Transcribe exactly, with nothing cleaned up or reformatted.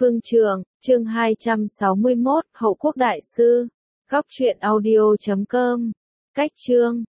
Phương Trường, chương hai trăm sáu mươi mốt, Hậu Quốc Đại Sư. Góc truyện audio chấm com. Cách chương